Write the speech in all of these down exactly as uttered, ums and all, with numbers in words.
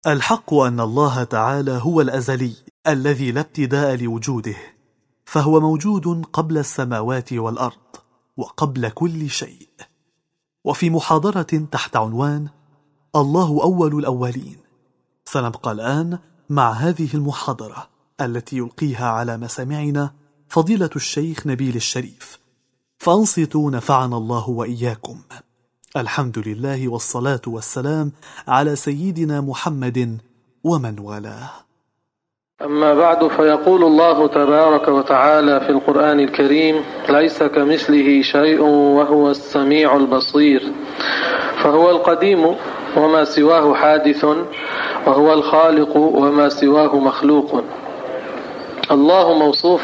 الحق أن الله تعالى هو الأزلي الذي لا ابتداء لوجوده، فهو موجود قبل السماوات والأرض وقبل كل شيء. وفي محاضرة تحت عنوان الله أول الأولين سنبقى الآن مع هذه المحاضرة التي يلقيها على مسامعنا فضيلة الشيخ نبيل الشريف، فانصتوا نفعنا الله وإياكم. الحمد لله والصلاة والسلام على سيدنا محمد ومن والاه. أما بعد، فيقول الله تبارك وتعالى في القرآن الكريم: ليس كمثله شيء وهو السميع البصير. فهو القديم وما سواه حادث، وهو الخالق وما سواه مخلوق. الله موصوف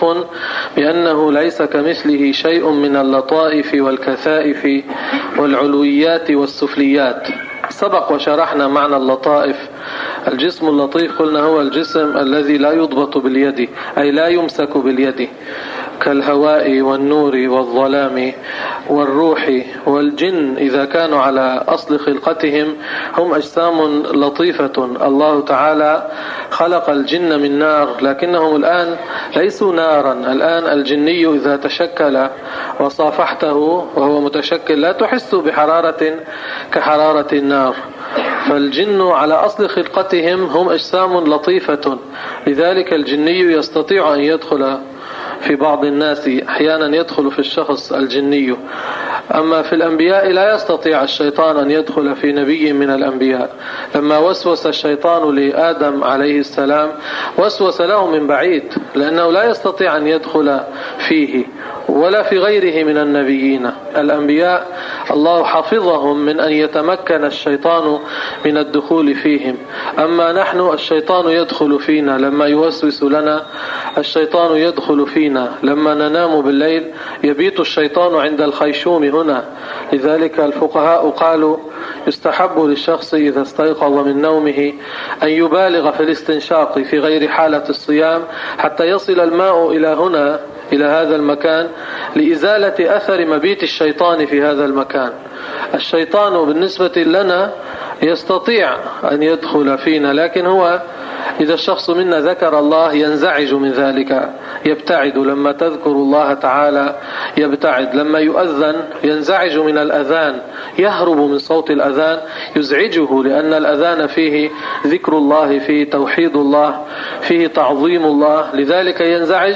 بأنه ليس كمثله شيء من اللطائف والكثائف والعلويات والسفليات. سبق وشرحنا معنى اللطائف. الجسم اللطيف قلنا هو الجسم الذي لا يضبط باليد، أي لا يمسك باليد، كالهواء والنور والظلام والروح والجن. إذا كانوا على أصل خلقتهم هم أجسام لطيفة. الله تعالى خلق الجن من نار، لكنهم الآن ليسوا نارا. الآن الجني إذا تشكل وصافحته وهو متشكل لا تحس بحرارة كحرارة النار. فالجن على أصل خلقتهم هم أجسام لطيفة، لذلك الجني يستطيع أن يدخل في بعض الناس، أحيانا يدخل في الشخص الجني. أما في الأنبياء لا يستطيع الشيطان أن يدخل في نبي من الأنبياء. لما وسوس الشيطان لآدم عليه السلام وسوس له من بعيد، لأنه لا يستطيع أن يدخل فيه ولا في غيره من النبيين. الأنبياء الله حفظهم من أن يتمكن الشيطان من الدخول فيهم. أما نحن الشيطان يدخل فينا لما يوسوس لنا، الشيطان يدخل فينا لما ننام بالليل، يبيت الشيطان عند الخيشوم هنا. لذلك الفقهاء قالوا يستحب للشخص إذا استيقظ من نومه أن يبالغ في الاستنشاق في غير حالة الصيام حتى يصل الماء إلى هنا، إلى هذا المكان، لإزالة أثر مبيت الشيطان في هذا المكان. الشيطان بالنسبة لنا يستطيع أن يدخل فينا، لكن هو إذا الشخص منا ذكر الله ينزعج من ذلك، يبتعد. لما تذكر الله تعالى يبتعد. لما يؤذن ينزعج من الأذان، يهرب من صوت الأذان، يزعجه، لأن الأذان فيه ذكر الله، فيه توحيد الله، فيه تعظيم الله، لذلك ينزعج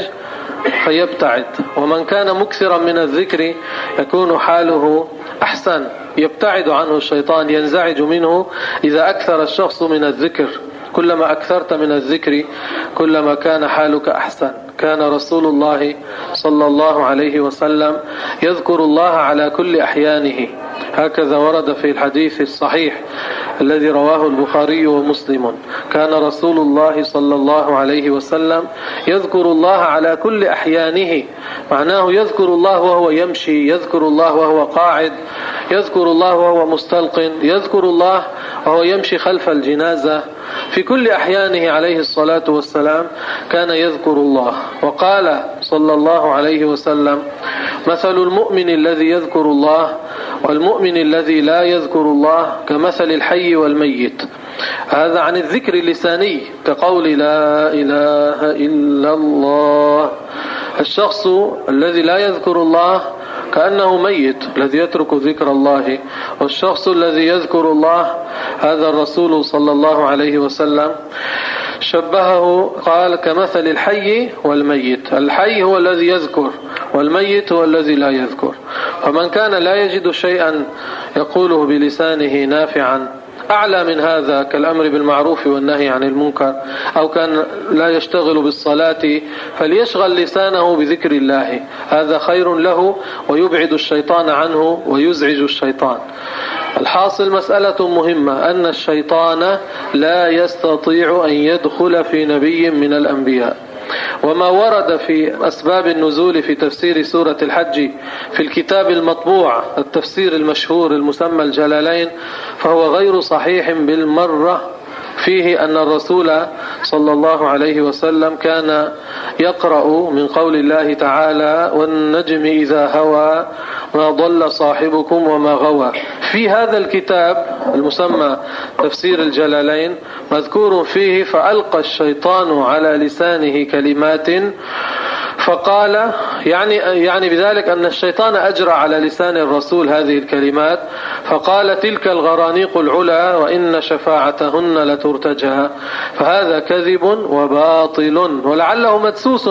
فيبتعد. ومن كان مكثرا من الذكر يكون حاله أحسن، يبتعد عنه الشيطان، ينزعج منه إذا أكثر الشخص من الذكر. كلما أكثرت من الذكر كلما كان حالك أحسن. كان رسول الله صلى الله عليه وسلم يذكر الله على كل أحيانه، هكذا ورد في الحديث الصحيح الذي رواه البخاري ومسلم. كان رسول الله صلى الله عليه وسلم يذكر الله على كل أحيانه، معناه يذكر الله وهو يمشي، يذكر الله وهو قاعد، يذكر الله وهو مستلقٍ، يذكر الله وهو يمشي خلف الجنازة. في كل أحيانه عليه الصلاة والسلام كان يذكر الله. وقال صلى الله عليه وسلم: مثل المؤمن الذي يذكر الله والمؤمن الذي لا يذكر الله كمثل الحي والميت. هذا عن الذكر اللساني كقول لا إله إلا الله. الشخص الذي لا يذكر الله كأنه ميت، الذي يترك ذكر الله. والشخص الذي يذكر الله هذا الرسول صلى الله عليه وسلم شبهه، قال كمثل الحي والميت. الحي هو الذي يذكر، والميت هو الذي لا يذكر. فمن كان لا يجد شيئا يقوله بلسانه نافعا أعلى من هذا، كالأمر بالمعروف والنهي عن المنكر، أو كان لا يشتغل بالصلاة، فليشغل لسانه بذكر الله، هذا خير له ويبعد الشيطان عنه ويزعج الشيطان. الحاصل مسألة مهمة، أن الشيطان لا يستطيع أن يدخل في نبي من الأنبياء. وما ورد في أسباب النزول في تفسير سورة الحج في الكتاب المطبوع، التفسير المشهور المسمى الجلالين، فهو غير صحيح بالمرة. فيه أن الرسول صلى الله عليه وسلم كان يقرأ من قول الله تعالى: والنجم إذا هوى ما ضل صاحبكم وما غوى. في هذا الكتاب المسمى تفسير الجلالين مذكور فيه فألقى الشيطان على لسانه كلمات فقال، يعني يعني بذلك أن الشيطان أجرى على لسان الرسول هذه الكلمات، فقال تلك الغرانيق العلا وإن شفاعتهن لترتجى. فهذا كذب وباطل، ولعله مدسوس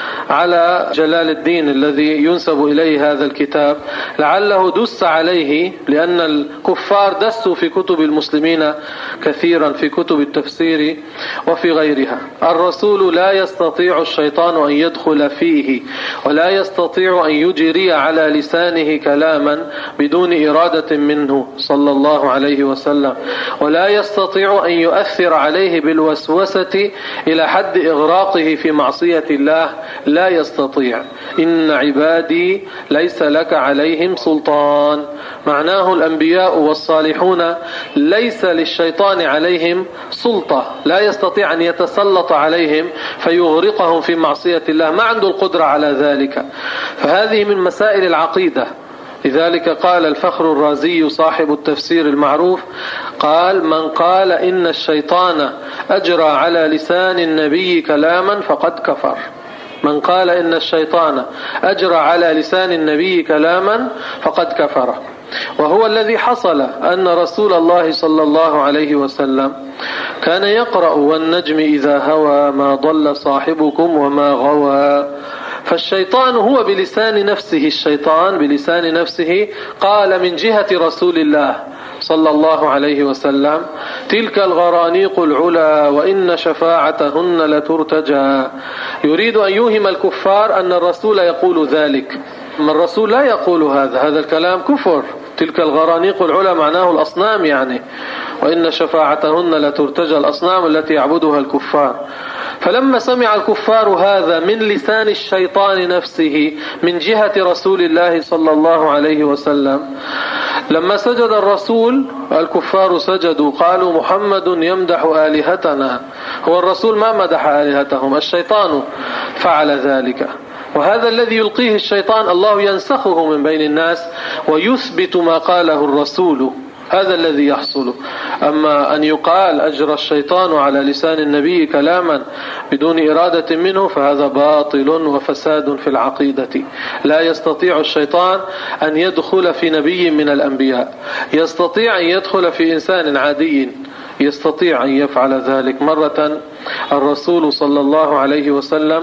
على جلال الدين الذي ينسب إليه هذا الكتاب، لعله دس عليه، لأن الكفار دسوا في كتب المسلمين كثيرا في كتب التفسير وفي غيرها. الرسول لا يستطيع الشيطان أن يدخل فيه فيه، ولا يستطيع أن يجري على لسانه كلاما بدون إرادة منه صلى الله عليه وسلم، ولا يستطيع أن يؤثر عليه بالوسوسة إلى حد إغراقه في معصية الله، لا يستطيع. إن عبادي ليس لك عليهم سلطان، معناه الأنبياء والصالحون ليس للشيطان عليهم سلطة، لا يستطيع أن يتسلط عليهم فيغرقهم في معصية الله، ما عنده القدرة على ذلك. فهذه من مسائل العقيدة. لذلك قال الفخر الرازي صاحب التفسير المعروف، قال من قال إن الشيطان أجرى على لسان النبي كلاما فقد كفر. من قال إن الشيطان أجرى على لسان النبي كلاما فقد كفر. وهو الذي حصل أن رسول الله صلى الله عليه وسلم كان يقرأ والنجم إذا هوى ما ضل صاحبكم وما غوى. فالشيطان هو بلسان نفسه، الشيطان بلسان نفسه قال من جهة رسول الله صلى الله عليه وسلم تلك الغرانيق العلا وإن شفاعتهن لترتجى، يريد أن يوهم الكفار أن الرسول يقول ذلك. ما الرسول لا يقول هذا، هذا الكلام كفر. تلك الغرانيق العلا معناه الأصنام يعني، وإن شفاعتهن لترتجى، الأصنام التي يعبدها الكفار. فلما سمع الكفار هذا من لسان الشيطان نفسه من جهة رسول الله صلى الله عليه وسلم، لما سجد الرسول الكفار سجدوا، قالوا محمد يمدح آلهتنا. هو الرسول ما مدح آلهتهم، الشيطان فعل ذلك. وهذا الذي يلقيه الشيطان الله ينسخه من بين الناس ويثبت ما قاله الرسول، هذا الذي يحصل. أما أن يقال أجرى الشيطان على لسان النبي كلاما بدون إرادة منه فهذا باطل وفساد في العقيدة. لا يستطيع الشيطان أن يدخل في نبي من الأنبياء، يستطيع أن يدخل في إنسان عادي، يستطيع أن يفعل ذلك. مرة الرسول صلى الله عليه وسلم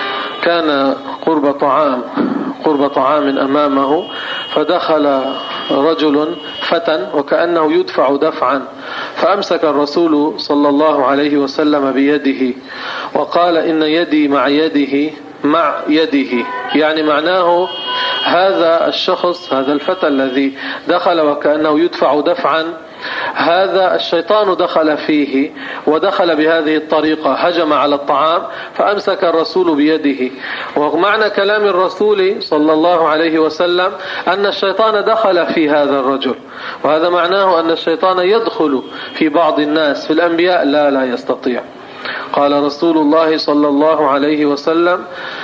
كان قرب طعام قرب طعام أمامه، فدخل رجل فتى وكأنه يدفع دفعا، فأمسك الرسول صلى الله عليه وسلم بيده وقال إن يدي مع يده مع يده، يعني معناه هذا الشخص هذا الفتى الذي دخل وكأنه يدفع دفعا، هذا الشيطان دخل فيه ودخل بهذه الطريقة، هجم على الطعام فأمسك الرسول بيده. ومعنى كلام الرسول صلى الله عليه وسلم أن الشيطان دخل في هذا الرجل، وهذا معناه أن الشيطان يدخل في بعض الناس. في الأنبياء لا لا يستطيع. قال رسول الله صلى الله عليه وسلم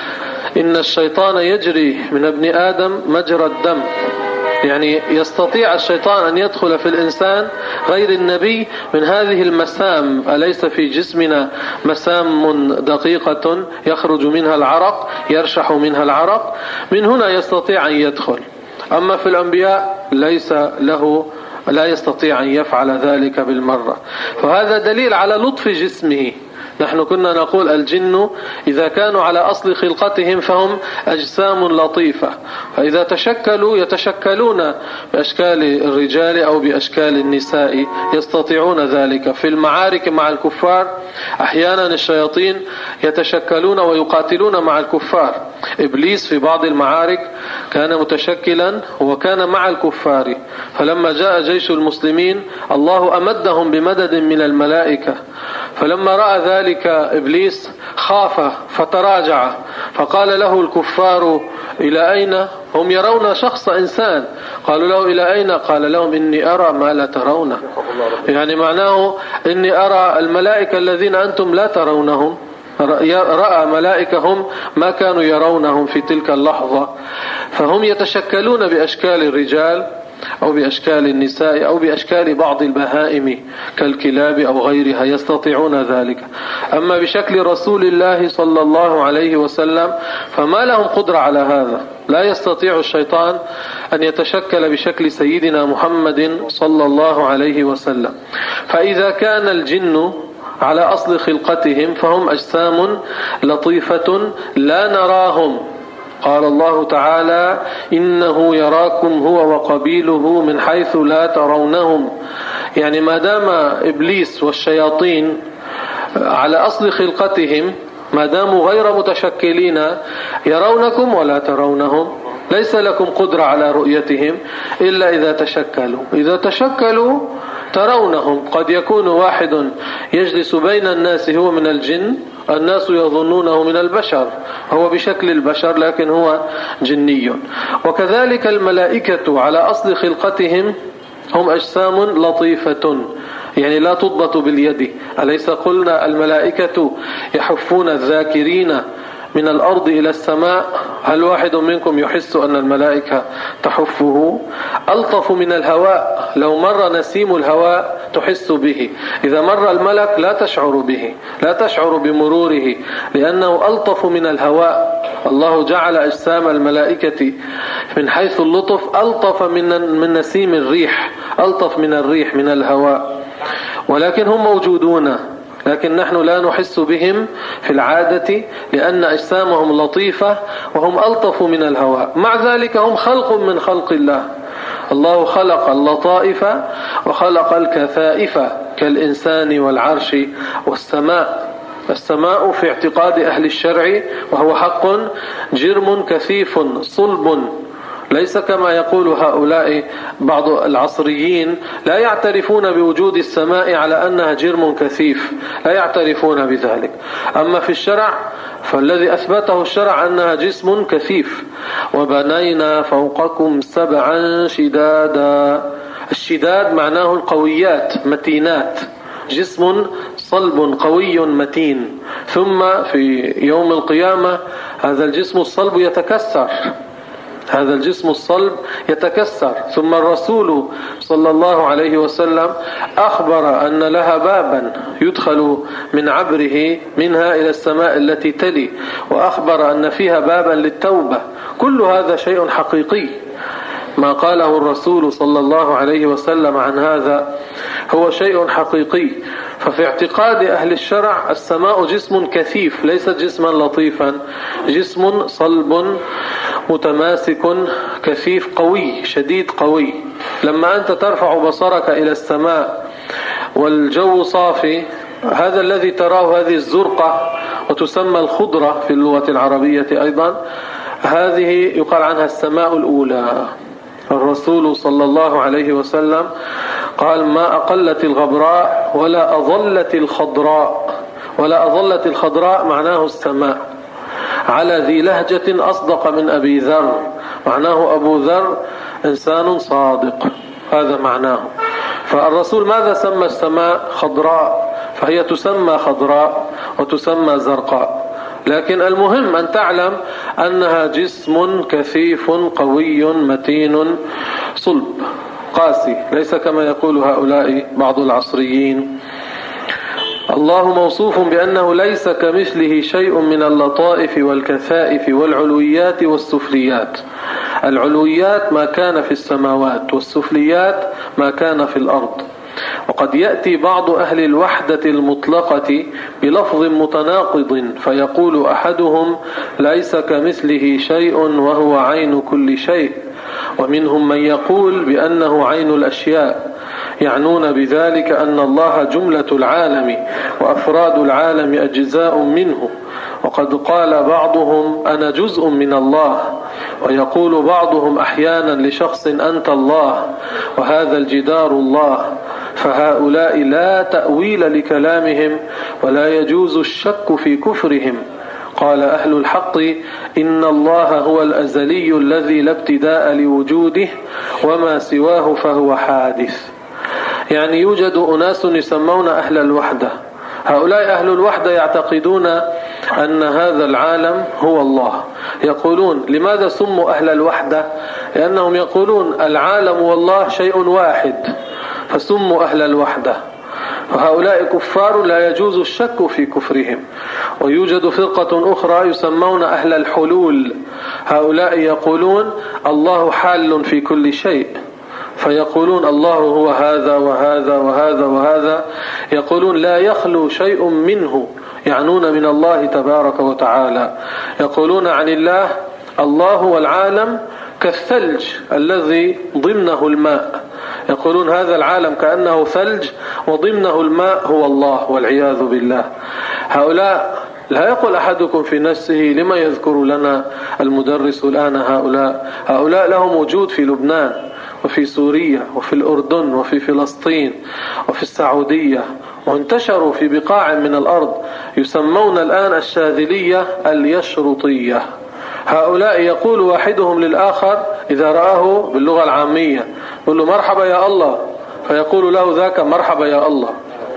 إن الشيطان يجري من ابن آدم مجرى الدم، يعني يستطيع الشيطان أن يدخل في الإنسان غير النبي من هذه المسام. أليس في جسمنا مسام دقيقة يخرج منها العرق، يرشح منها العرق؟ من هنا يستطيع أن يدخل. أما في الأنبياء ليس له، لا يستطيع أن يفعل ذلك بالمرة. فهذا دليل على لطف جسمه. نحن كنا نقول الجن إذا كانوا على أصل خلقتهم فهم أجسام لطيفة، فإذا تشكلوا يتشكلون بأشكال الرجال أو بأشكال النساء، يستطيعون ذلك. في المعارك مع الكفار أحيانا الشياطين يتشكلون ويقاتلون مع الكفار. إبليس في بعض المعارك كان متشكلا وكان مع الكفار، فلما جاء جيش المسلمين الله أمدهم بمدد من الملائكة، فلما رأى ذلك إبليس خاف فتراجع، فقال له الكفار إلى أين؟ هم يرون شخص إنسان، قالوا له إلى أين؟ قال لهم إني أرى ما لا ترونه، يعني معناه إني أرى الملائكة الذين أنتم لا ترونهم. رأى ملائكهم ما كانوا يرونهم في تلك اللحظة. فهم يتشكلون بأشكال الرجال أو بأشكال النساء أو بأشكال بعض البهائم كالكلاب أو غيرها يستطيعون ذلك. أما بشكل رسول الله صلى الله عليه وسلم فما لهم قدرة على هذا. لا يستطيع الشيطان أن يتشكل بشكل سيدنا محمد صلى الله عليه وسلم. فإذا كان الجن على أصل خلقتهم فهم أجسام لطيفة لا نراهم. قال الله تعالى: إنه يراكم هو وقبيله من حيث لا ترونهم. يعني ما دام إبليس والشياطين على أصل خلقتهم، ما داموا غير متشكلين، يرونكم ولا ترونهم، ليس لكم قدرة على رؤيتهم إلا إذا تشكلوا. إذا تشكلوا ترونهم. قد يكون واحد يجلس بين الناس هو من الجن، الناس يظنونه من البشر، هو بشكل البشر لكن هو جني. وكذلك الملائكة على أصل خلقتهم هم أجسام لطيفة، يعني لا تضبط باليد. أليس قلنا الملائكة يحفون الذاكرين من الأرض إلى السماء؟ هل واحد منكم يحس أن الملائكة تحفه؟ ألطف من الهواء، لو مر نسيم الهواء تحس به، إذا مر الملك لا تشعر به، لا تشعر بمروره، لأنه ألطف من الهواء. الله جعل أجسام الملائكة من حيث اللطف ألطف من من نسيم الريح، ألطف من الريح من الهواء. ولكن هم موجودون، لكن نحن لا نحس بهم في العادة لأن أجسامهم لطيفة وهم ألطف من الهواء. مع ذلك هم خلق من خلق الله. الله خلق اللطائف وخلق الكثائف كالإنسان والعرش والسماء. السماء في اعتقاد أهل الشرع وهو حق جرم كثيف صلب، ليس كما يقول هؤلاء بعض العصريين، لا يعترفون بوجود السماء على أنها جرم كثيف، لا يعترفون بذلك. أما في الشرع فالذي أثبته الشرع أنها جسم كثيف. وبنينا فوقكم سبعا شدادا. الشداد معناه القويات، متينات، جسم صلب قوي متين. ثم في يوم القيامة هذا الجسم الصلب يتكسر، هذا الجسم الصلب يتكسر. ثم الرسول صلى الله عليه وسلم أخبر أن لها بابا يدخل من عبره منها إلى السماء التي تلي، وأخبر أن فيها بابا للتوبة. كل هذا شيء حقيقي. ما قاله الرسول صلى الله عليه وسلم عن هذا هو شيء حقيقي. ففي اعتقاد أهل الشرع السماء جسم كثيف، ليس جسما لطيفا، جسم صلب متماسك كثيف قوي شديد قوي. لما أنت ترفع بصرك إلى السماء والجو صافي، هذا الذي تراه، هذه الزرقة وتسمى الخضرة في اللغة العربية أيضا، هذه يقال عنها السماء الأولى. الرسول صلى الله عليه وسلم قال: ما أقلت الغبراء ولا أظلت الخضراء. ولا أظلت الخضراء معناه السماء. على ذي لهجة أصدق من أبي ذر، معناه أبو ذر إنسان صادق، هذا معناه. فالرسول ماذا سمى السماء؟ خضراء، فهي تسمى خضراء وتسمى زرقاء. لكن المهم أن تعلم أنها جسم كثيف قوي متين صلب قاسي، ليس كما يقول هؤلاء بعض العصريين. الله موصوف بأنه ليس كمثله شيء من اللطائف والكثائف والعلويات والسفليات. العلويات ما كان في السماوات، والسفليات ما كان في الأرض. وقد يأتي بعض أهل الوحدة المطلقة بلفظ متناقض، فيقول أحدهم: ليس كمثله شيء وهو عين كل شيء. ومنهم من يقول بأنه عين الأشياء، يعنون بذلك أن الله جملة العالم وأفراد العالم أجزاء منه. وقد قال بعضهم: أنا جزء من الله. ويقول بعضهم أحيانا لشخص: أنت الله، وهذا الجدار الله. فهؤلاء لا تأويل لكلامهم ولا يجوز الشك في كفرهم. قال أهل الحق: إن الله هو الأزلي الذي لا ابتداء لوجوده، وما سواه فهو حادث. يعني يوجد أناس يسمون أهل الوحدة. هؤلاء أهل الوحدة يعتقدون أن هذا العالم هو الله. يقولون لماذا سموا أهل الوحدة؟ لأنهم يقولون العالم والله شيء واحد فسموا أهل الوحدة. وهؤلاء كفار لا يجوز الشك في كفرهم. ويوجد فرقة أخرى يسمون أهل الحلول، هؤلاء يقولون الله حال في كل شيء، فيقولون الله هو هذا وهذا وهذا وهذا، يقولون لا يخلو شيء منه، يعنون من الله تبارك وتعالى. يقولون عن الله الله والعالم كالثلج الذي ضمنه الماء، يقولون هذا العالم كأنه ثلج وضمنه الماء هو الله والعياذ بالله. هؤلاء لا يقول أحدكم في نفسه لما يذكر لنا المدرس الآن هؤلاء هؤلاء لهم وجود في لبنان وفي سوريا وفي الأردن وفي فلسطين وفي السعودية، وانتشروا في بقاع من الأرض، يسمون الآن الشاذلية اليشرطية. هؤلاء يقول واحدهم للآخر إذا رآه باللغة العامية يقول له مرحبا يا الله، فيقول له ذاك مرحبا يا الله.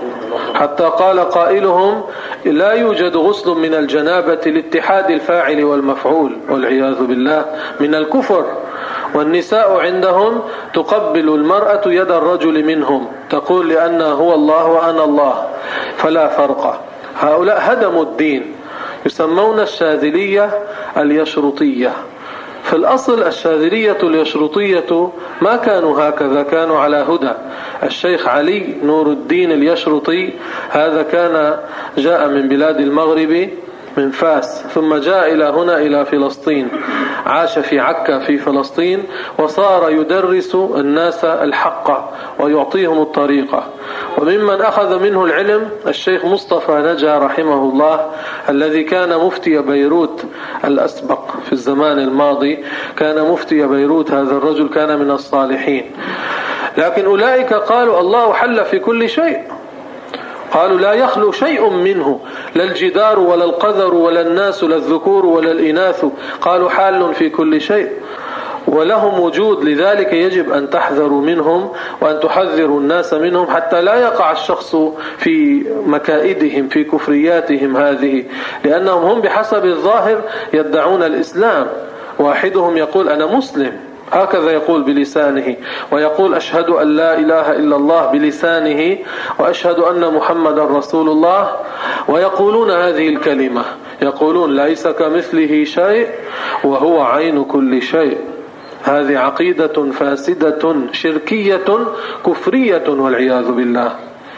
حتى قال قائلهم لا يوجد غسل من الجنابة لاتحاد الفاعل والمفعول والعياذ بالله من الكفر. والنساء عندهم تقبل المرأة يد الرجل منهم، تقول لأنه هو الله وأنا الله فلا فرق. هؤلاء هدموا الدين، يسمون الشاذلية اليشرطية. في الأصل الشاذلية اليشرطية ما كانوا هكذا، كانوا على هدى. الشيخ علي نور الدين اليشرطي هذا كان جاء من بلاد المغرب من فاس، ثم جاء إلى هنا إلى فلسطين، عاش في عكا في فلسطين، وصار يدرس الناس الحق ويعطيهم الطريقة. وممن أخذ منه العلم الشيخ مصطفى نجا رحمه الله الذي كان مفتي بيروت الأسبق في الزمان الماضي، كان مفتي بيروت. هذا الرجل كان من الصالحين. لكن أولئك قالوا الله حل في كل شيء، قالوا لا يخلو شيء منه، لا الجدار ولا القذر ولا الناس لا الذكور ولا الإناث، قالوا حال في كل شيء ولهم وجود. لذلك يجب أن تحذروا منهم وأن تحذروا الناس منهم حتى لا يقع الشخص في مكائدهم في كفرياتهم هذه، لأنهم هم بحسب الظاهر يدعون الإسلام. واحدهم يقول أنا مسلم هكذا يقول بلسانه، ويقول أشهد أن لا إله إلا الله بلسانه، وأشهد أن محمد رسول الله، ويقولون هذه الكلمة، يقولون ليس كمثله شيء وهو عين كل شيء. هذه عقيدة فاسدة شركية كفرية والعياذ بالله.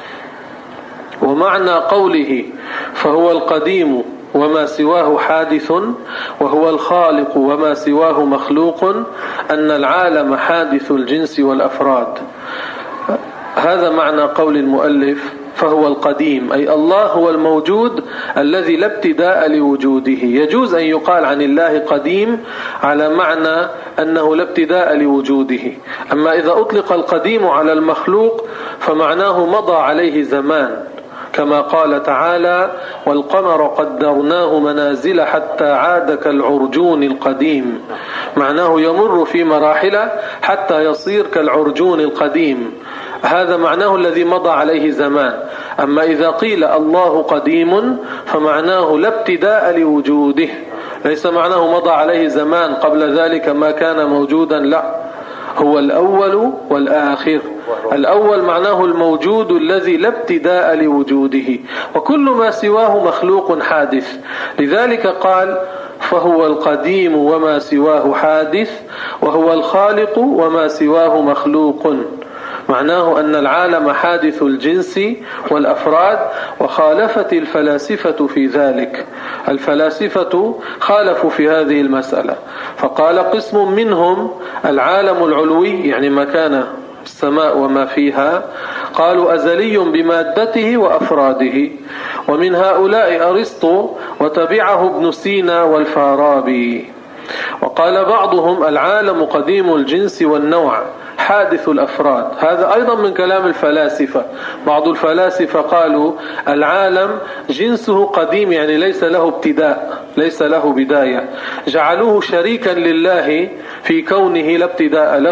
ومعنى قوله فهو القديم وما سواه حادث وهو الخالق وما سواه مخلوق أن العالم حادث الجنس والأفراد. هذا معنى قول المؤلف فهو القديم، أي الله هو الموجود الذي لا ابتداء لوجوده. يجوز أن يقال عن الله قديم على معنى أنه لا ابتداء لوجوده. أما إذا أطلق القديم على المخلوق فمعناه مضى عليه زمان، كما قال تعالى والقمر قدرناه منازل حتى عاد كالعرجون القديم، معناه يمر في مراحل حتى يصير كالعرجون القديم، هذا معناه الذي مضى عليه زمان. أما إذا قيل الله قديم فمعناه لا ابتداء لوجوده، ليس معناه مضى عليه زمان قبل ذلك ما كان موجودا، لا، هو الأول والآخر. الأول معناه الموجود الذي لا ابتداء لوجوده، وكل ما سواه مخلوق حادث. لذلك قال فهو القديم وما سواه حادث وهو الخالق وما سواه مخلوق، معناه أن العالم حادث الجنس والأفراد. وخالفت الفلاسفة في ذلك، الفلاسفة خالفوا في هذه المسألة، فقال قسم منهم العالم العلوي يعني مكان السماء وما فيها، قالوا أزلي بمادته وأفراده، ومن هؤلاء أرسطو وتبعه ابن سينا والفارابي. وقال بعضهم العالم قديم الجنس والنوع حادث الأفراد، هذا أيضا من كلام الفلاسفة. بعض الفلاسفة قالوا العالم جنسه قديم يعني ليس له ابتداء، ليس له بداية، جعلوه شريكا لله في كونه لا ابتداء له.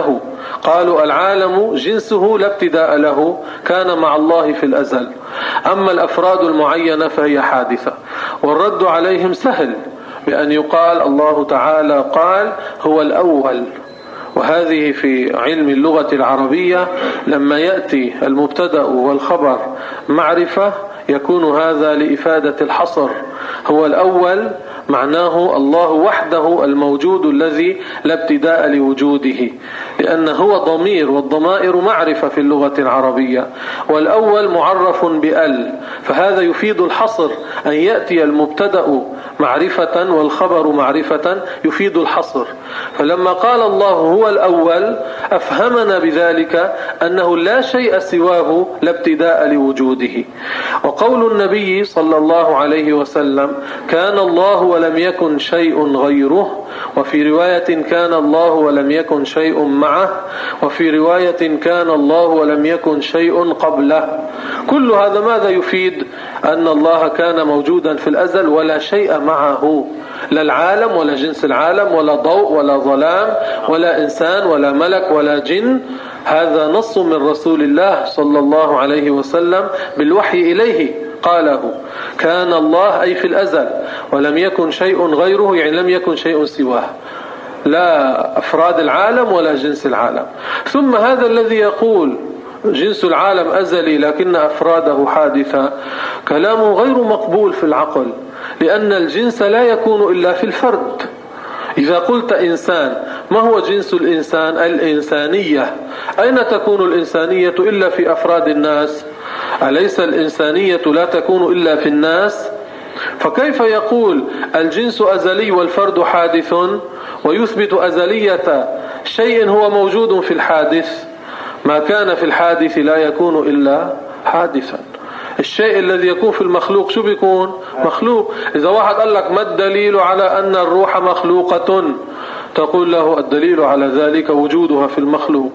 قالوا العالم جنسه لا ابتداء له، كان مع الله في الأزل، أما الأفراد المعينة فهي حادثة. والرد عليهم سهل بأن يقال الله تعالى قال هو الأول، وهذه في علم اللغة العربية لما يأتي المبتدأ والخبر معرفة يكون هذا لإفادة الحصر. هو الأول معناه الله وحده الموجود الذي لا ابتداء لوجوده، لأنه هو ضمير، والضمائر معرفة في اللغة العربية، والأول معرف بأل، فهذا يفيد الحصر، أن يأتي المبتدأ معرفة والخبر معرفة يفيد الحصر. فلما قال الله هو الأول أفهمنا بذلك أنه لا شيء سواه لا ابتداء لوجوده. وقول النبي صلى الله عليه وسلم كان الله ولم يكن شيء غيره، وفي رواية كان الله ولم يكن شيء معه، وفي رواية كان الله ولم يكن شيء قبله، كل هذا ماذا يفيد؟ أن الله كان موجودا في الأزل ولا شيء معه، لا العالم ولا جنس العالم ولا ضوء ولا ظلام ولا إنسان ولا ملك ولا جن. هذا نص من رسول الله صلى الله عليه وسلم بالوحي إليه قاله، كان الله أي في الأزل ولم يكن شيء غيره، يعني لم يكن شيء سواه، لا أفراد العالم ولا جنس العالم. ثم هذا الذي يقول جنس العالم أزلي لكن أفراده حادثة كلامه غير مقبول في العقل، لأن الجنس لا يكون إلا في الفرد. إذا قلت إنسان، ما هو جنس الإنسان؟ الإنسانية. أين تكون الإنسانية إلا في أفراد الناس؟ أليس الإنسانية لا تكون إلا في الناس؟ فكيف يقول الجنس أزلي والفرد حادث ويثبت أزلية شيء هو موجود في الحادث؟ ما كان في الحادث لا يكون إلا حادثا. الشيء الذي يكون في المخلوق شو بيكون؟ مخلوق. إذا واحد قال لك ما الدليل على أن الروح مخلوقة، تقول له الدليل على ذلك وجودها في المخلوق.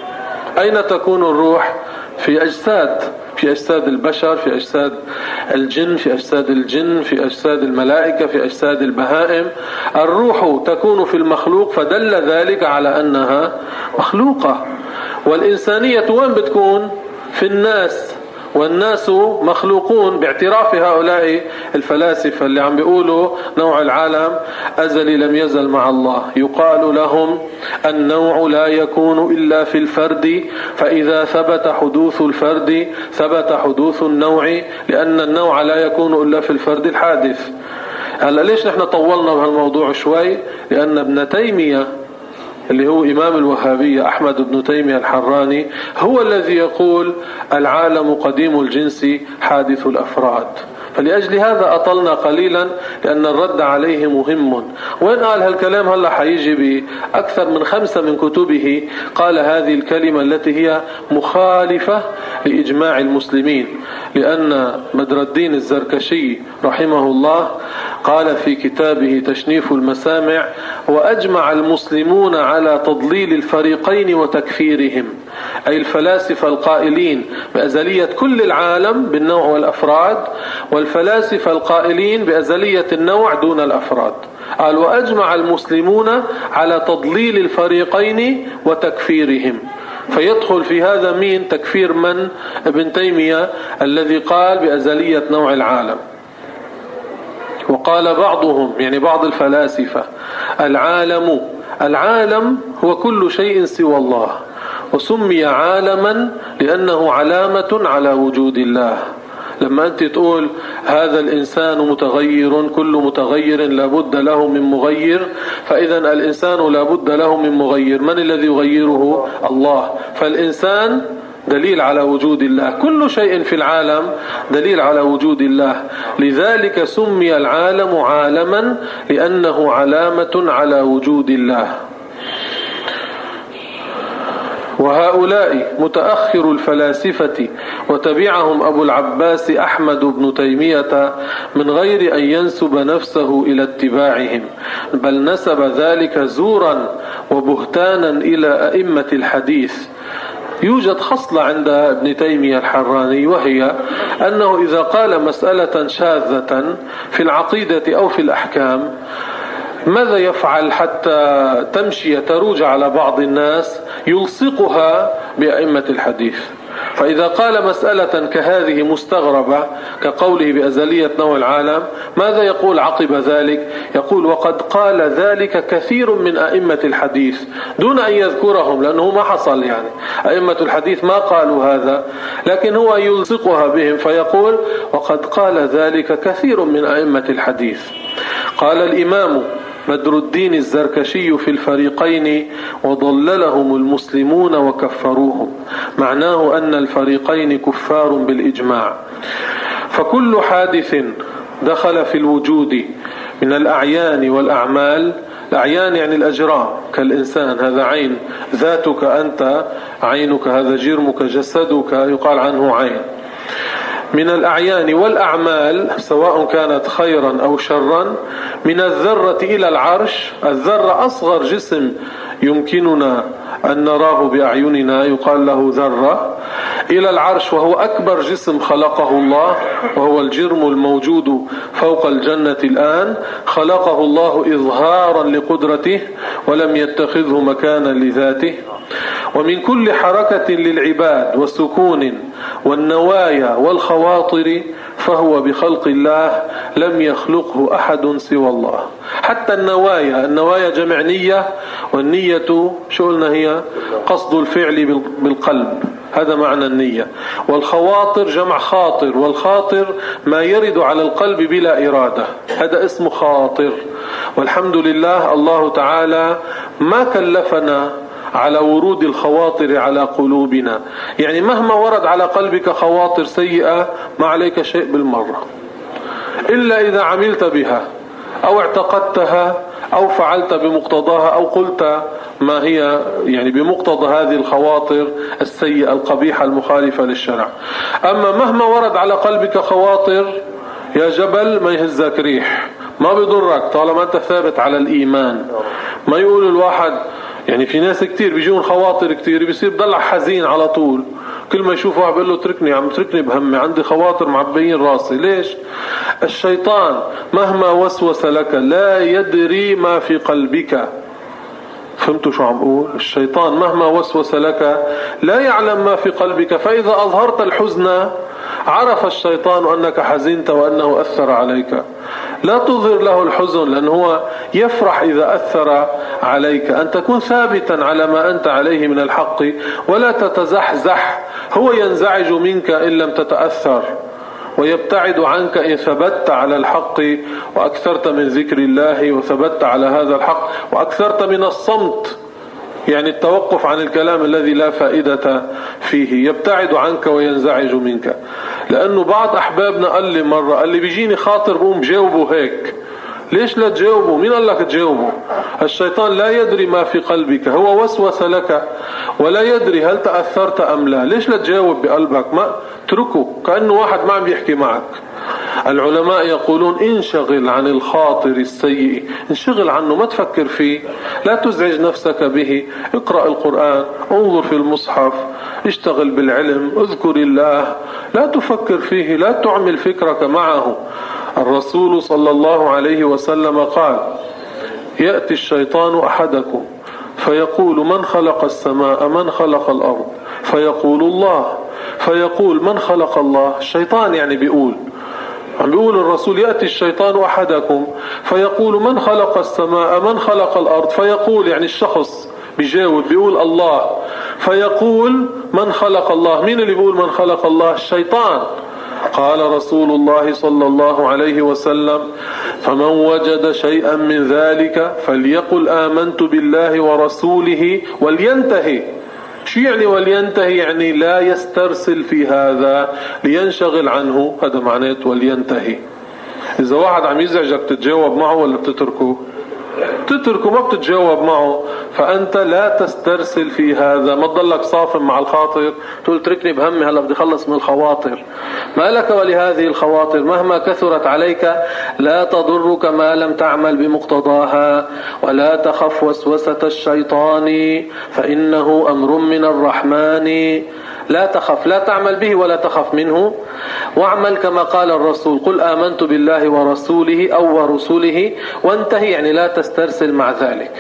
أين تكون الروح؟ في أجساد، في أجساد البشر، في أجساد الجن، في أجساد الجن، في أجساد الملائكة، في أجساد البهائم. الروح تكون في المخلوق، فدل ذلك على أنها مخلوقة. والإنسانية وين بتكون؟ في الناس، والناس مخلوقون باعتراف هؤلاء الفلاسفة اللي عم بيقولوا نوع العالم أزلي لم يزل مع الله. يقال لهم النوع لا يكون إلا في الفرد، فإذا ثبت حدوث الفرد ثبت حدوث النوع، لأن النوع لا يكون إلا في الفرد الحادث. هلا ليش نحن طولنا بهالموضوع شوي؟ لأن ابن تيمية اللي هو إمام الوهابية أحمد بن تيمية الحراني هو الذي يقول العالم قديم الجنس حادث الأفراد. فلأجل هذا أطلنا قليلا، لأن الرد عليه مهم. وين قال هالكلام؟ هلا حيجي بأكثر من خمسة من كتبه قال هذه الكلمة التي هي مخالفة لإجماع المسلمين، لأن بدر الدين الزركشي رحمه الله قال في كتابه تشنيف المسامع وأجمع المسلمون على تضليل الفريقين وتكفيرهم، أي الفلاسفة القائلين بأزلية كل العالم بالنوع والأفراد، والفلاسفة القائلين بأزلية النوع دون الأفراد. قال وأجمع المسلمون على تضليل الفريقين وتكفيرهم. فيدخل في هذا مين؟ تكفير من؟ ابن تيمية الذي قال بأزلية نوع العالم. وقال بعضهم، يعني بعض الفلاسفة، العالم العالم هو كل شيء سوى الله، وسمي عالما لأنه علامة على وجود الله. لما أنت تقول هذا الإنسان متغير، كل متغير لابد له من مغير، فإذا الإنسان لابد له من مغير. من الذي يغيره؟ الله. فالإنسان دليل على وجود الله، كل شيء في العالم دليل على وجود الله. لذلك سمي العالم عالما لأنه علامة على وجود الله. وهؤلاء متأخر الفلاسفة وتبعهم أبو العباس أحمد بن تيمية من غير أن ينسب نفسه إلى اتباعهم، بل نسب ذلك زورا وبهتانا إلى أئمة الحديث. يوجد خصلة عند ابن تيمية الحراني، وهي أنه إذا قال مسألة شاذة في العقيدة أو في الأحكام ماذا يفعل حتى تمشي تروج على بعض الناس؟ يلصقها بأئمة الحديث. فإذا قال مسألة كهذه مستغربة كقوله بأزلية نوع العالم، ماذا يقول عقب ذلك؟ يقول وقد قال ذلك كثير من أئمة الحديث دون أن يذكرهم، لأنه ما حصل، يعني أئمة الحديث ما قالوا هذا، لكن هو يلصقها بهم فيقول وقد قال ذلك كثير من أئمة الحديث. قال الإمام بدر الدين الزركشي في الفريقين وضللهم المسلمون وكفروهم، معناه أن الفريقين كفار بالإجماع. فكل حادث دخل في الوجود من الأعيان والأعمال، الأعيان يعني الأجرام كالإنسان، هذا عين، ذاتك أنت عينك، هذا جرمك جسدك يقال عنه عين. من الأعيان والأعمال سواء كانت خيرا أو شرا، من الذرة إلى العرش، الذرة أصغر جسم يمكننا أن نراه بأعيننا يقال له ذرة، إلى العرش وهو أكبر جسم خلقه الله وهو الجرم الموجود فوق الجنة الآن، خلقه الله إظهارا لقدرته ولم يتخذه مكانا لذاته. ومن كل حركة للعباد وسكون والنوايا والخواطر فهو بخلق الله لم يخلقه أحد سوى الله. حتى النوايا، النوايا جمع نية، والنية شو قلنا هي قصد الفعل بالقلب، هذا معنى النية. والخواطر جمع خاطر، والخاطر ما يرد على القلب بلا إرادة، هذا اسمه خاطر. والحمد لله الله تعالى ما كلفنا على ورود الخواطر على قلوبنا، يعني مهما ورد على قلبك خواطر سيئة ما عليك شيء بالمرة، إلا إذا عملت بها أو اعتقدتها أو فعلت بمقتضاها أو قلت ما هي يعني بمقتضى هذه الخواطر السيئة القبيحة المخالفة للشرع. أما مهما ورد على قلبك خواطر يا جبل ما يهزك ريح، ما بيضرك طالما أنت ثابت على الإيمان. ما يقول الواحد، يعني في ناس كتير بيجون خواطر كتير بيصير بضلع حزين على طول، كل ما يشوف واحد بيقول له اتركني عم تركني بهمي، عندي خواطر معبيين راسي. ليش؟ الشيطان مهما وسوس لك لا يدري ما في قلبك. فهمتوا شو عم اقول؟ الشيطان مهما وسوس لك لا يعلم ما في قلبك، فإذا أظهرت الحزن عرف الشيطان أنك حزنت وأنه أثر عليك. لا تظهر له الحزن، لأنه هو يفرح إذا أثر عليك. أن تكون ثابتا على ما أنت عليه من الحق ولا تتزحزح، هو ينزعج منك إن لم تتأثر ويبتعد عنك إن ثبت على الحق وأكثرت من ذكر الله وثبت على هذا الحق وأكثرت من الصمت، يعني التوقف عن الكلام الذي لا فائدة فيه، يبتعد عنك وينزعج منك. لأنه بعض أحبابنا قال لي مرة، قال لي بيجيني خاطر بقوم جاوبه هيك. ليش لا تجاوبه؟ مين قال لك تجاوبه؟ الشيطان لا يدري ما في قلبك، هو وسوس لك ولا يدري هل تأثرت أم لا. ليش لا تجاوب بقلبك؟ ما تركه كأنه واحد ما عم بيحكي معك. العلماء يقولون انشغل عن الخاطر السيء، انشغل عنه، ما تفكر فيه، لا تزعج نفسك به. اقرأ القرآن، انظر في المصحف، اشتغل بالعلم، اذكر الله، لا تفكر فيه، لا تعمل فكرك معه. الرسول صلى الله عليه وسلم قال يأتي الشيطان أحدكم فيقول من خلق السماء من خلق الأرض، فيقول الله، فيقول من خلق الله. الشيطان يعني بيقول، عم بيقول الرسول يأتي الشيطان أحدكم فيقول من خلق السماء من خلق الأرض، فيقول يعني الشخص بيجاوب بيقول الله، فيقول من خلق الله. مين اللي بيقول من خلق الله؟ الشيطان. قال رسول الله صلى الله عليه وسلم فمن وجد شيئا من ذلك فليقل آمنت بالله ورسوله ولينتهي. شو يعني ولينتهي؟ يعني لا يسترسل في هذا، لينشغل عنه، هذا معناته ولينتهي. إذا واحد عم يزعجك تتجاوب معه ولا بتتركه؟ تتركه، ما بتتجاوب معه. فأنت لا تسترسل في هذا، ما تضلك صافن مع الخاطر تقول تركني بهمي هلا بدي خلص من الخواطر. ما لك ولهذه الخواطر مهما كثرت عليك لا تضرك ما لم تعمل بمقتضاها. ولا تخف وسوسة الشيطان فإنه أمر من الرحمن. لا تخف، لا تعمل به ولا تخف منه، واعمل كما قال الرسول قل آمنت بالله ورسوله أو ورسوله وانتهي، يعني لا تسترسل مع ذلك.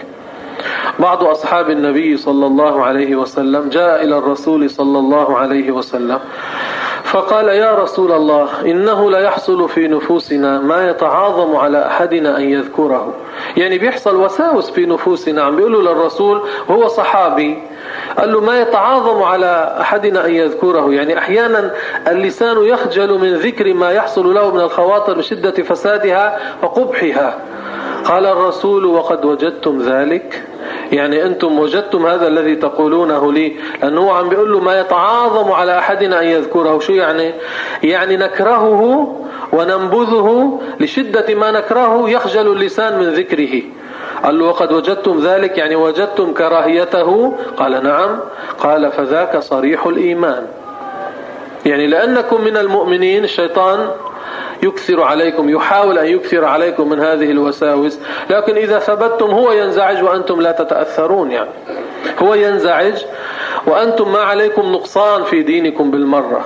بعض أصحاب النبي صلى الله عليه وسلم جاء إلى الرسول صلى الله عليه وسلم فقال: يا رسول الله، إنه لا يحصل في نفوسنا ما يتعاظم على أحدنا أن يذكره. يعني بيحصل وساوس في نفوسنا. عم بيقولوا للرسول وهو صحابي، قال له: ما يتعاظم على أحدنا أن يذكره. يعني أحيانا اللسان يخجل من ذكر ما يحصل له من الخواطر بشدة فسادها وقبحها. قال الرسول: وقد وجدتم ذلك؟ يعني أنتم وجدتم هذا الذي تقولونه لي؟ لأنه عم بيقول له ما يتعاظم على أحدنا أن يذكره. شو يعني؟ يعني نكرهه وننبذه لشدة ما نكرهه، يخجل اللسان من ذكره. قال له: وقد وجدتم ذلك؟ يعني وجدتم كراهيته؟ قال: نعم. قال: فذاك صريح الإيمان. يعني لأنكم من المؤمنين الشيطان يكثر عليكم، يحاول أن يكثر عليكم من هذه الوساوس، لكن إذا ثبتتم هو ينزعج وأنتم لا تتأثرون. يعني هو ينزعج وأنتم ما عليكم نقصان في دينكم بالمرة.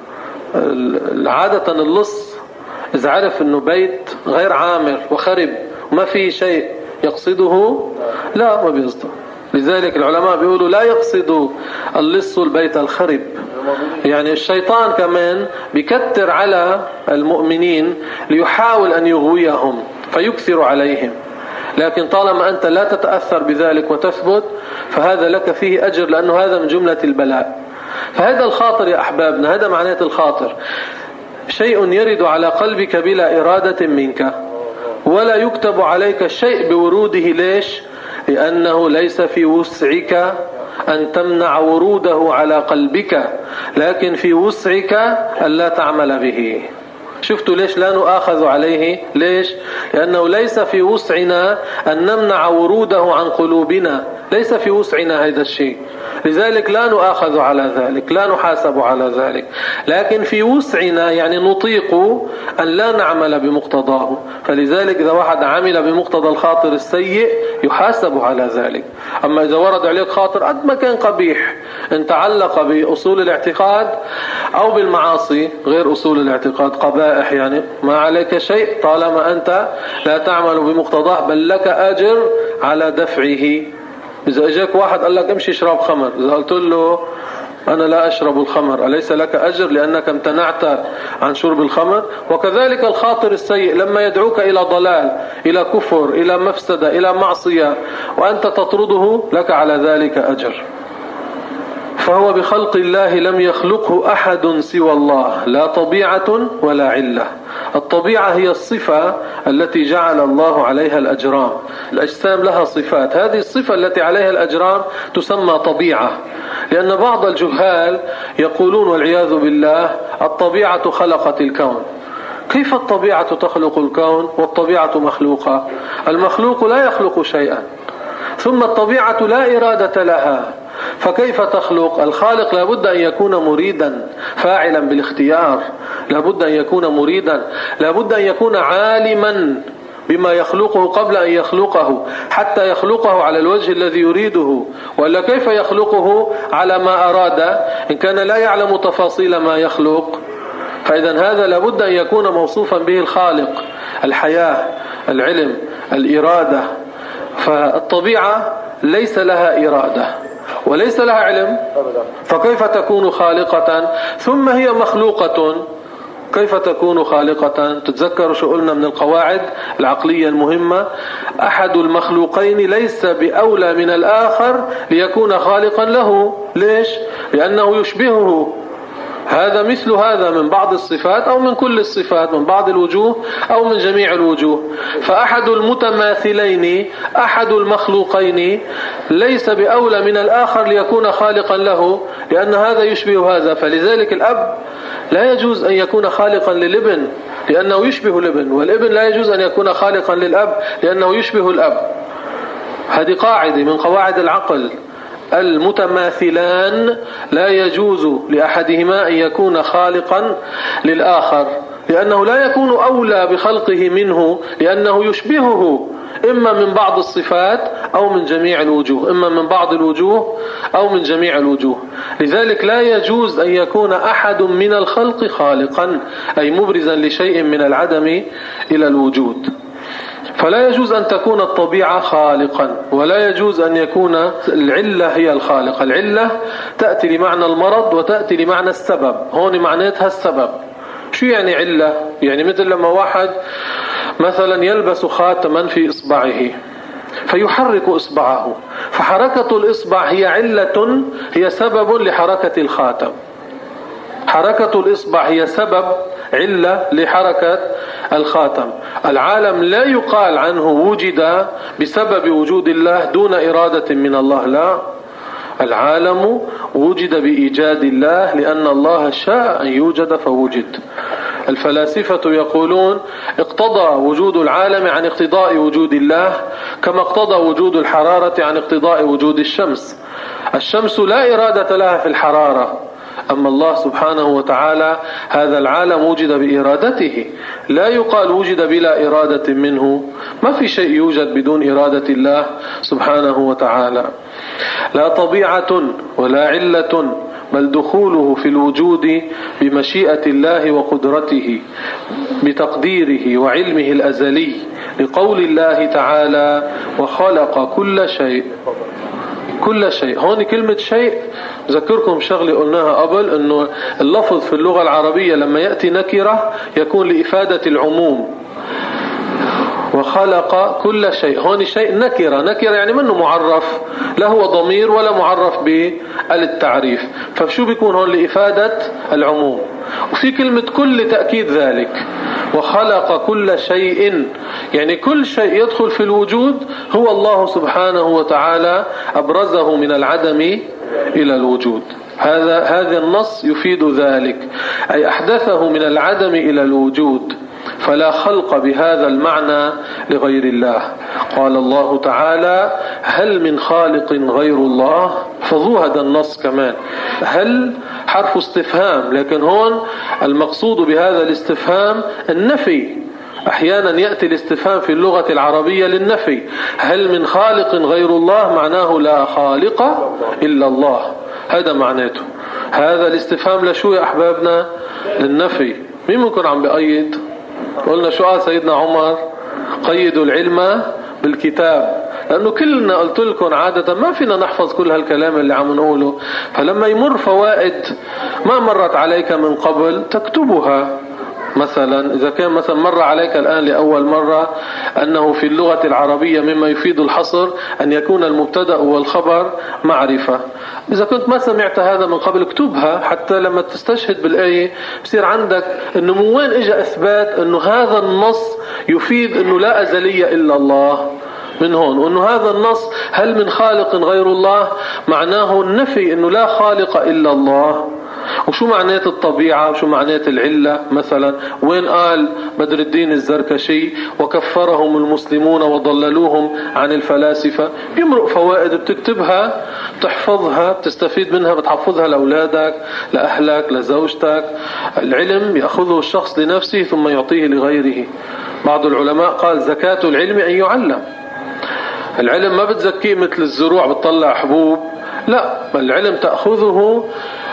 عادة اللص إذا عرف أنه بيت غير عامر وخرب وما فيه شيء يقصده، لا ما بيقصده. لذلك العلماء بيقولوا لا يقصد اللص البيت الخرب. يعني الشيطان كمان بيكتر على المؤمنين ليحاول أن يغويهم فيكثر عليهم، لكن طالما أنت لا تتأثر بذلك وتثبت فهذا لك فيه أجر، لأنه هذا من جملة البلاء. فهذا الخاطر يا أحبابنا، هذا معناه الخاطر، شيء يرد على قلبك بلا إرادة منك، ولا يكتب عليك شيء بوروده. ليش؟ لأنه ليس في وسعك أن تمنع وروده على قلبك، لكن في وسعك أن لا تعمل به. شفتوا ليش لا نؤاخذ عليه؟ ليش؟ لأنه ليس في وسعنا أن نمنع وروده عن قلوبنا، ليس في وسعنا هذا الشيء، لذلك لا نؤاخذ على ذلك، لا نحاسب على ذلك. لكن في وسعنا يعني نطيق أن لا نعمل بمقتضاه، فلذلك إذا واحد عمل بمقتضى الخاطر السيء يحاسب على ذلك. أما إذا ورد عليك خاطر قد ما كان قبيح إن تعلق بأصول الاعتقاد أو بالمعاصي غير أصول الاعتقاد، قبائح، يعني ما عليك شيء طالما أنت لا تعمل بمقتضاه، بل لك أجر على دفعه. إذا أجاك واحد قال لك امشي اشرب خمر، إذا قلت له أنا لا أشرب الخمر، أليس لك أجر لأنك امتنعت عن شرب الخمر؟ وكذلك الخاطر السيء لما يدعوك إلى ضلال، إلى كفر، إلى مفسدة، إلى معصية، وأنت تطرده، لك على ذلك أجر. فهو بخلق الله لم يخلقه أحد سوى الله، لا طبيعة ولا علة. الطبيعة هي الصفة التي جعل الله عليها الأجرام. الأجسام لها صفات، هذه الصفة التي عليها الأجرام تسمى طبيعة. لأن بعض الجهال يقولون والعياذ بالله الطبيعة خلقت الكون. كيف الطبيعة تخلق الكون والطبيعة مخلوقة؟ المخلوق لا يخلق شيئا، ثم الطبيعة لا إرادة لها، فكيف تخلق؟ الخالق لابد أن يكون مريدا فاعلا بالاختيار، لابد أن يكون مريدا، لابد أن يكون عالما بما يخلقه قبل أن يخلقه حتى يخلقه على الوجه الذي يريده، ولا كيف يخلقه على ما أراد إن كان لا يعلم تفاصيل ما يخلق؟ فإذا هذا لابد أن يكون موصوفا به الخالق، الحياة، العلم، الإرادة. فالطبيعة ليس لها إرادة وليس لها علم، فكيف تكون خالقة؟ ثم هي مخلوقة، كيف تكون خالقة؟ تتذكروا شو قلنا من القواعد العقلية المهمة؟ أحد المخلوقين ليس بأولى من الآخر ليكون خالقا له. ليش؟ لأنه يشبهه، هذا مثل هذا من بعض الصفات أو من كل الصفات، من بعض الوجوه أو من جميع الوجوه. فأحد المتماثلين، أحد المخلوقين ليس بأولى من الآخر ليكون خالقا له، لأن هذا يشبه هذا. فلذلك الأب لا يجوز أن يكون خالقا للابن لأنه يشبه الابن، والابن لا يجوز أن يكون خالقا للأب لأنه يشبه الأب. هذه قاعدة من قواعد العقل. المتماثلان لا يجوز لأحدهما أن يكون خالقا للآخر، لأنه لا يكون أولى بخلقه منه، لأنه يشبهه إما من بعض الصفات أو من جميع الوجوه، إما من بعض الوجوه أو من جميع الوجوه. لذلك لا يجوز أن يكون أحد من الخلق خالقا، أي مبرزا لشيء من العدم إلى الوجود. فلا يجوز أن تكون الطبيعة خالقا، ولا يجوز أن يكون العلة هي الخالقة. العلة تأتي لمعنى المرض وتأتي لمعنى السبب، هون معناتها السبب. شو يعني علة؟ يعني مثل لما واحد مثلا يلبس خاتما في إصبعه فيحرك إصبعه، فحركة الإصبع هي علة، هي سبب لحركة الخاتم. حركة الإصبع هي سبب علة لحركة الخاتم. العالم لا يقال عنه وجد بسبب وجود الله دون إرادة من الله، لا، العالم وجد بإيجاد الله لأن الله شاء أن يوجد فوجد. الفلاسفة يقولون اقتضى وجود العالم عن اقتضاء وجود الله، كما اقتضى وجود الحرارة عن اقتضاء وجود الشمس. الشمس لا إرادة لها في الحرارة، أما الله سبحانه وتعالى هذا العالم وجد بإرادته، لا يقال وجد بلا إرادة منه، ما في شيء يوجد بدون إرادة الله سبحانه وتعالى. لا طبيعة ولا علة، بل دخوله في الوجود بمشيئة الله وقدرته بتقديره وعلمه الأزلي، لقول الله تعالى وخلق كل شيء. كل شيء، هون كلمة شيء ذكركم شغلة قلناها قبل، انه اللفظ في اللغة العربية لما يأتي نكرة يكون لإفادة العموم. وخلق كل شيء، هون شيء نكرة، نكرة يعني منه معرف، لا هو ضمير ولا معرف بالتعريف، فشو بيكون هون لإفادة العموم. وفي كلمة كل تأكيد ذلك، وخلق كل شيء يعني كل شيء يدخل في الوجود هو الله سبحانه وتعالى أبرزه من العدم إلى الوجود. هذا هذا النص يفيد ذلك، أي أحدثه من العدم إلى الوجود، فلا خلق بهذا المعنى لغير الله. قال الله تعالى هل من خالق غير الله، فضو هذا النص كمان، هل حرف استفهام، لكن هون المقصود بهذا الاستفهام النفي. أحيانا يأتي الاستفهام في اللغة العربية للنفي، هل من خالق غير الله معناه لا خالق إلا الله، هذا معناته. هذا الاستفهام لشو يا أحبابنا؟ للنفي. مين ممكن عم بقيد؟ قلنا شو قال سيدنا عمر؟ قيدوا العلم بالكتاب، لأنه كلنا قلت لكم عادة ما فينا نحفظ كل هالكلام اللي عم نقوله، فلما يمر فوائد ما مرت عليك من قبل تكتبها. مثلا إذا كان مثلا مر عليك الآن لأول مرة أنه في اللغة العربية مما يفيد الحصر أن يكون المبتدأ والخبر معرفة، إذا كنت ما سمعت هذا من قبل اكتبها، حتى لما تستشهد بالآية بصير عندك أنه من وين إجا إثبات أنه هذا النص يفيد أنه لا أزلية إلا الله من هون، وأنه هذا النص هل من خالق غير الله معناه النفي أنه لا خالق إلا الله. وشو معنات الطبيعة وشو معنات العلة؟ مثلا وين قال بدر الدين الزركشي وكفرهم المسلمون وضللوهم عن الفلاسفة؟ يمرق فوائد بتكتبها، تحفظها، بتستفيد منها، بتحفظها لأولادك، لأهلك، لزوجتك. العلم يأخذه الشخص لنفسه ثم يعطيه لغيره. بعض العلماء قال زكاة العلم أن يعلم. العلم ما بتزكيه مثل الزروع بتطلع حبوب، لا، بل العلم تأخذه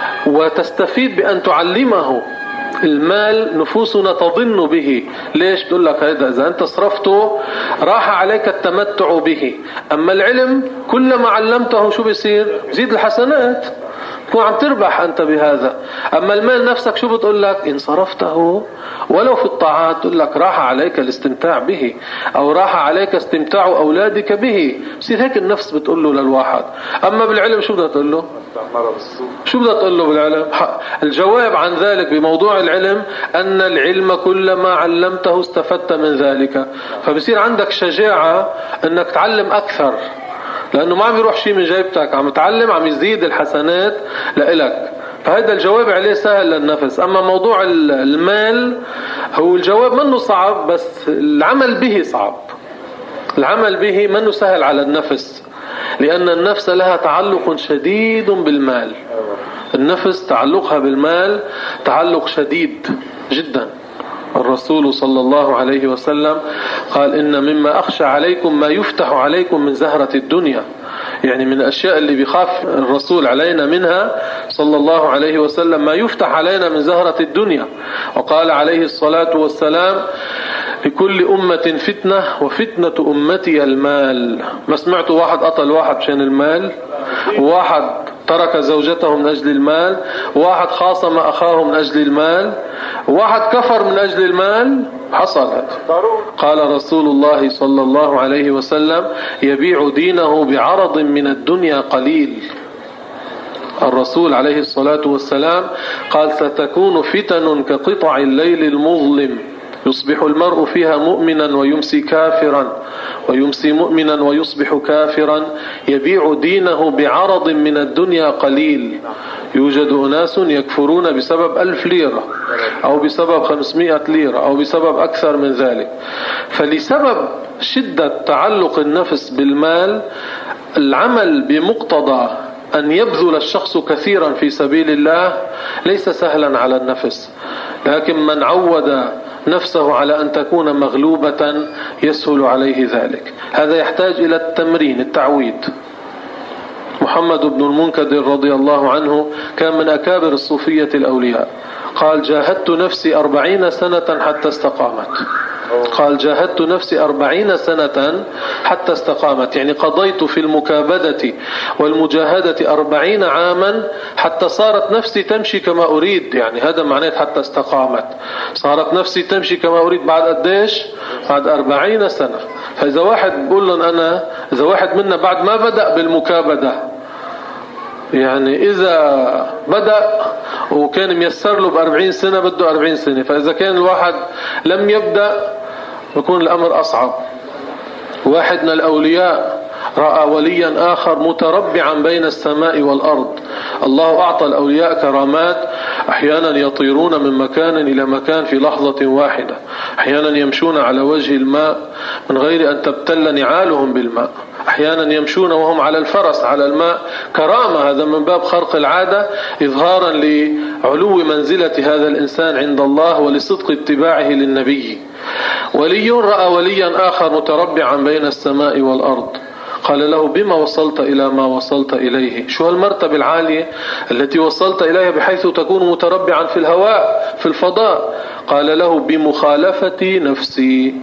وتستفيد بأن تعلمه. المال نفوسنا تظن به، ليش؟ بتقول لك هذا إذا أنت صرفته راح عليك التمتع به، أما العلم كلما علمته شو بيصير؟ زيد الحسنات، تكون عم تربح أنت بهذا. أما المال نفسك شو بتقول لك؟ إن صرفته ولو في الطاعات تقول لك راح عليك الاستمتاع به، أو راح عليك استمتاع أولادك به، بصير هيك النفس بتقول له للواحد. أما بالعلم شو بدها تقول له؟ شو بدها تقول له بالعلم؟ الجواب عن ذلك بموضوع العلم أن العلم كلما علمته استفدت من ذلك، فبصير عندك شجاعة أنك تعلم أكثر، لأنه ما عم يروح شيء من جيبتك، عم تعلم، عم يزيد الحسنات لإلك. فهذا الجواب عليه سهل للنفس. أما موضوع المال هو الجواب منه صعب، بس العمل به صعب. العمل به منه سهل على النفس، لأن النفس لها تعلق شديد بالمال. النفس تعلقها بالمال تعلق شديد جدا. الرسول صلى الله عليه وسلم قال إن مما أخشى عليكم ما يفتح عليكم من زهرة الدنيا، يعني من الأشياء اللي بيخاف الرسول علينا منها صلى الله عليه وسلم ما يفتح علينا من زهرة الدنيا. وقال عليه الصلاة والسلام لكل أمة فتنة وفتنة أمتي المال. ما سمعتوا واحد قتل واحد عشان المال، واحد ترك زوجته من أجل المال، واحد خاصم أخاه من أجل المال، واحد كفر من أجل المال. حصلت. قال رسول الله صلى الله عليه وسلم: يبيع دينه بعرض من الدنيا قليل. الرسول عليه الصلاة والسلام قال: ستكون فتن كقطع الليل المظلم يصبح المرء فيها مؤمنا ويمسي كافرا، ويمسي مؤمنا ويصبح كافرا، يبيع دينه بعرض من الدنيا قليل. يوجد أناس يكفرون بسبب ألف ليرة أو بسبب خمسمائة ليرة أو بسبب أكثر من ذلك. فلسبب شدة تعلق النفس بالمال، العمل بمقتضى أن يبذل الشخص كثيرا في سبيل الله ليس سهلا على النفس، لكن من عود نفسه على أن تكون مغلوبة يسهل عليه ذلك. هذا يحتاج إلى التمرين، التعويد. محمد بن المنكدر رضي الله عنه كان من أكابر الصوفية الأولياء. قال: جاهدت نفسي أربعين سنة حتى استقامت. قال: جاهدت نفسي أربعين سنة حتى استقامت، يعني قضيت في المكابدة والمجاهدة أربعين عاما حتى صارت نفسي تمشي كما أريد. يعني هذا معناه حتى استقامت، صارت نفسي تمشي كما أريد بعد قديش؟ بعد أربعين سنة. فإذا واحد بقول لهم أنا، إذا واحد منا بعد ما بدأ بالمكابدة، يعني إذا بدأ وكان ميسر له بأربعين سنة بده أربعين سنة، فإذا كان الواحد لم يبدأ بيكون الأمر أصعب. واحد من الأولياء رأى وليا آخر متربعا بين السماء والأرض. الله أعطى الأولياء كرامات، أحيانا يطيرون من مكان إلى مكان في لحظة واحدة، أحيانا يمشون على وجه الماء من غير أن تبتل نعالهم بالماء، أحيانا يمشون وهم على الفرس على الماء. كرامة، هذا من باب خرق العادة، إظهارا لعلو منزلة هذا الإنسان عند الله ولصدق اتباعه للنبي. ولي رأى وليا آخر متربعا بين السماء والأرض، قال له: بما وصلت إلى ما وصلت إليه؟ شو هالمرتبة العالية التي وصلت إليها بحيث تكون متربعا في الهواء في الفضاء؟ قال له: بمخالفة نفسي،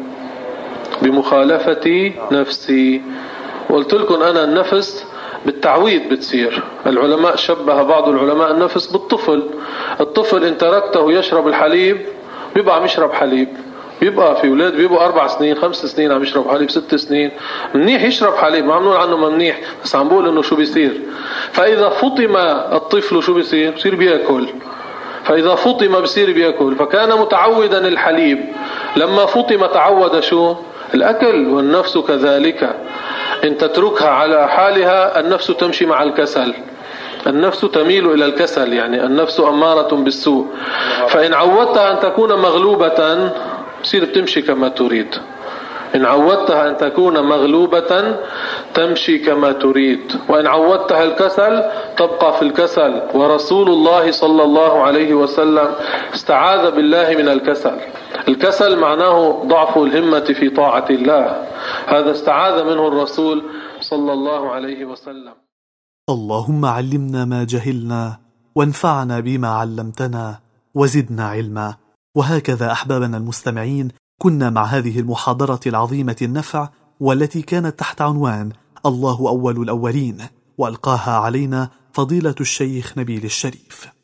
بمخالفة نفسي. قلت لكم أنا النفس بالتعويد بتصير. العلماء شبه بعض العلماء النفس بالطفل. الطفل إن تركته يشرب الحليب بيبقى عم يشرب حليب، بيبقى في أولاد بيبقوا أربع سنين خمس سنين عم يشرب حليب، ست سنين منيح يشرب حليب، ما عم نقول عنه ما منيح، بس عم بقول إنه شو بيصير. فإذا فطم الطفل شو بيصير؟ بيصير بيأكل. فإذا فطم بيصير بيأكل. فكان متعودا الحليب، لما فطم تعود شو؟ الأكل. والنفس كذلك، إن تتركها على حالها النفس تمشي مع الكسل، النفس تميل إلى الكسل، يعني النفس أمارة بالسوء. فإن عودتها أن تكون مغلوبة تصير بتمشي كما تريد. إن عودتها أن تكون مغلوبة تمشي كما تريد، وإن عودتها الكسل تبقى في الكسل. ورسول الله صلى الله عليه وسلم استعاذ بالله من الكسل. الكسل معناه ضعف الهمة في طاعة الله، هذا استعاذ منه الرسول صلى الله عليه وسلم. اللهم علمنا ما جهلنا وانفعنا بما علمتنا وزدنا علما. وهكذا أحبابنا المستمعين كنا مع هذه المحاضرة العظيمة النفع، والتي كانت تحت عنوان الله أول الأولين، وألقاها علينا فضيلة الشيخ نبيل الشريف.